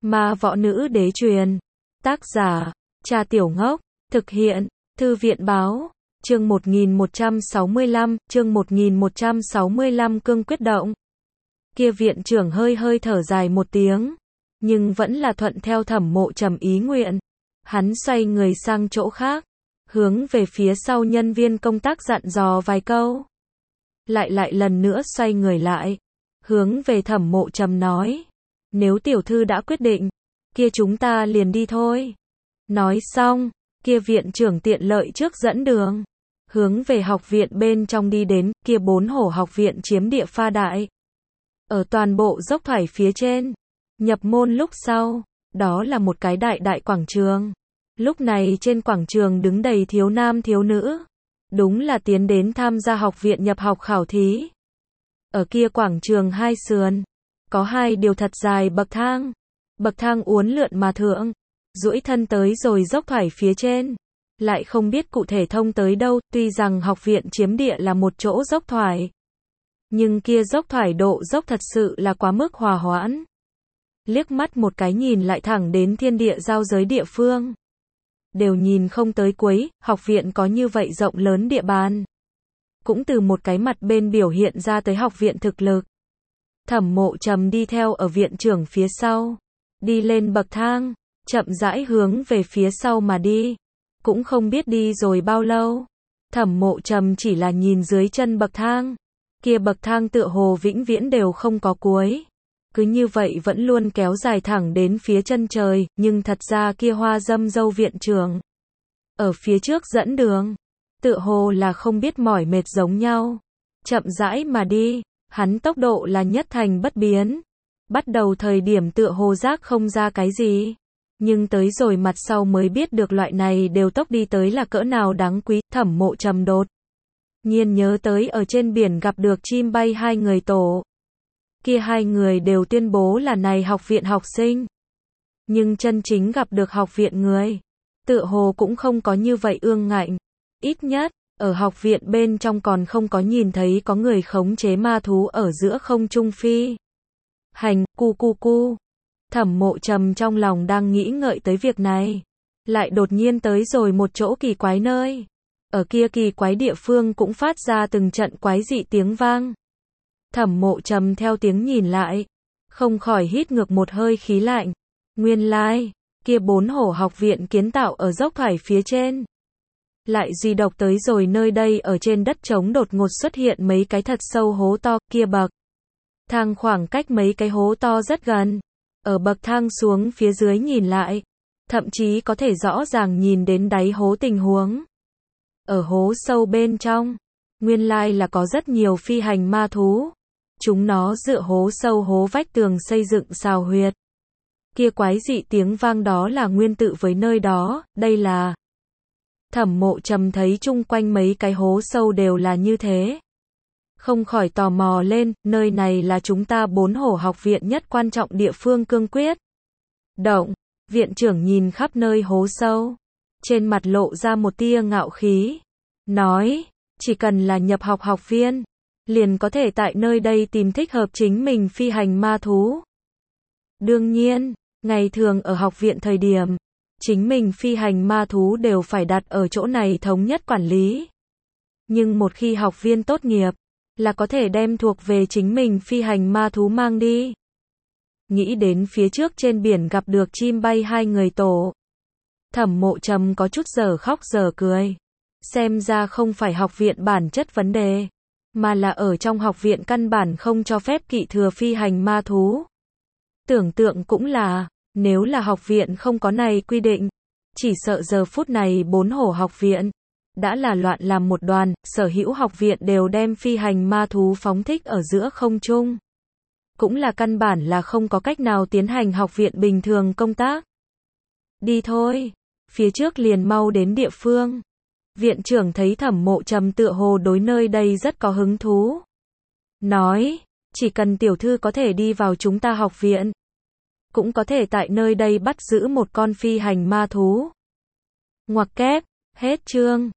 Ma võ nữ đế truyền. Tác giả, Cha Tiểu Ngốc. Thực hiện, Thư viện báo. Chương 1165, cương quyết động. Kia viện trưởng hơi hơi thở dài một tiếng, nhưng vẫn là thuận theo Thẩm Mộ Trầm ý nguyện. Hắn xoay người sang chỗ khác, hướng về phía sau nhân viên công tác dặn dò vài câu. Lại lần nữa xoay người lại, hướng về Thẩm Mộ Trầm nói, nếu tiểu thư đã quyết định, kia chúng ta liền đi thôi. Nói xong, kia viện trưởng tiện lợi trước dẫn đường, hướng về học viện bên trong đi đến. Kia 4 hổ học viện chiếm địa pha đại, ở toàn bộ dốc thoải phía trên. Nhập môn lúc sau, đó là một cái đại quảng trường. Lúc này trên quảng trường đứng đầy thiếu nam thiếu nữ, đúng là tiến đến tham gia học viện nhập học khảo thí. Ở kia quảng trường hai sườn, có 2 điều thật dài bậc thang uốn lượn mà thượng, duỗi thân tới rồi dốc thoải phía trên, lại không biết cụ thể thông tới đâu. Tuy rằng học viện chiếm địa là một chỗ dốc thoải, nhưng kia dốc thoải độ dốc thật sự là quá mức hòa hoãn. Liếc mắt một cái nhìn lại thẳng đến thiên địa giao giới địa phương, đều nhìn không tới cuối. Học viện có như vậy rộng lớn địa bàn, cũng từ một cái mặt bên biểu hiện ra tới học viện thực lực. Thẩm Mộ Trầm đi theo ở viện trưởng phía sau, đi lên bậc thang, chậm rãi hướng về phía sau mà đi. Cũng không biết đi rồi bao lâu, Thẩm Mộ Trầm chỉ là nhìn dưới chân bậc thang, kia bậc thang tựa hồ vĩnh viễn đều không có cuối, cứ như vậy vẫn luôn kéo dài thẳng đến phía chân trời. Nhưng thật ra kia hoa dâm dâu viện trưởng ở phía trước dẫn đường, tựa hồ là không biết mỏi mệt giống nhau, chậm rãi mà đi. Hắn tốc độ là nhất thành bất biến. Bắt đầu thời điểm tựa hồ giác không ra cái gì, nhưng tới rồi mặt sau mới biết được loại này đều tốc đi tới là cỡ nào đáng quý. Thẩm Mộ Trầm đột nhiên nhớ tới ở trên biển gặp được chim bay 2 người tổ. Kia 2 người đều tuyên bố là này học viện học sinh, nhưng chân chính gặp được học viện người, tựa hồ cũng không có như vậy ương ngạnh. Ít nhất, ở học viện bên trong còn không có nhìn thấy có người khống chế ma thú ở giữa không trung phi hành. Cu. Thẩm Mộ Trầm trong lòng đang nghĩ ngợi tới việc này, lại đột nhiên tới rồi một chỗ kỳ quái nơi. Ở kia kỳ quái địa phương cũng phát ra từng trận quái dị tiếng vang. Thẩm Mộ Trầm theo tiếng nhìn lại, không khỏi hít ngược một hơi khí lạnh. Nguyên lai, kia 4 hổ học viện kiến tạo ở dốc thoải phía trên, lại duy độc tới rồi nơi đây. Ở trên đất trống đột ngột xuất hiện mấy cái thật sâu hố to. Kia bậc thang khoảng cách mấy cái hố to rất gần. Ở bậc thang xuống phía dưới nhìn lại, thậm chí có thể rõ ràng nhìn đến đáy hố tình huống. Ở hố sâu bên trong, nguyên lai là có rất nhiều phi hành ma thú. Chúng nó dựa hố sâu hố vách tường xây dựng xào huyệt. Kia quái dị tiếng vang đó là nguyên tự với nơi đó. Đây là... Thẩm Mộ Trầm thấy chung quanh mấy cái hố sâu đều là như thế, không khỏi tò mò lên. Nơi này là chúng ta 4 hổ học viện nhất quan trọng địa phương cương quyết động. Viện trưởng nhìn khắp nơi hố sâu, trên mặt lộ ra một tia ngạo khí, nói, chỉ cần là nhập học học viên, liền có thể tại nơi đây tìm thích hợp chính mình phi hành ma thú. Đương nhiên, ngày thường ở học viện thời điểm, chính mình phi hành ma thú đều phải đặt ở chỗ này thống nhất quản lý. Nhưng một khi học viên tốt nghiệp, là có thể đem thuộc về chính mình phi hành ma thú mang đi. Nghĩ đến phía trước trên biển gặp được chim bay 2 người tổ, Thẩm Mộ Trầm có chút giờ khóc giờ cười. Xem ra không phải học viện bản chất vấn đề, mà là ở trong học viện căn bản không cho phép kỵ thừa phi hành ma thú. Tưởng tượng cũng là, nếu là học viện không có này quy định, chỉ sợ giờ phút này 4 hổ học viện đã là loạn làm một đoàn. Sở hữu học viện đều đem phi hành ma thú phóng thích ở giữa không trung, cũng là căn bản là không có cách nào tiến hành học viện bình thường công tác. Đi thôi, phía trước liền mau đến địa phương. Viện trưởng thấy Thẩm Mộ Trầm tựa hồ đối nơi đây rất có hứng thú, nói, chỉ cần tiểu thư có thể đi vào chúng ta học viện, cũng có thể tại nơi đây bắt giữ một con phi hành ma thú. Ngoặc kép, hết chương.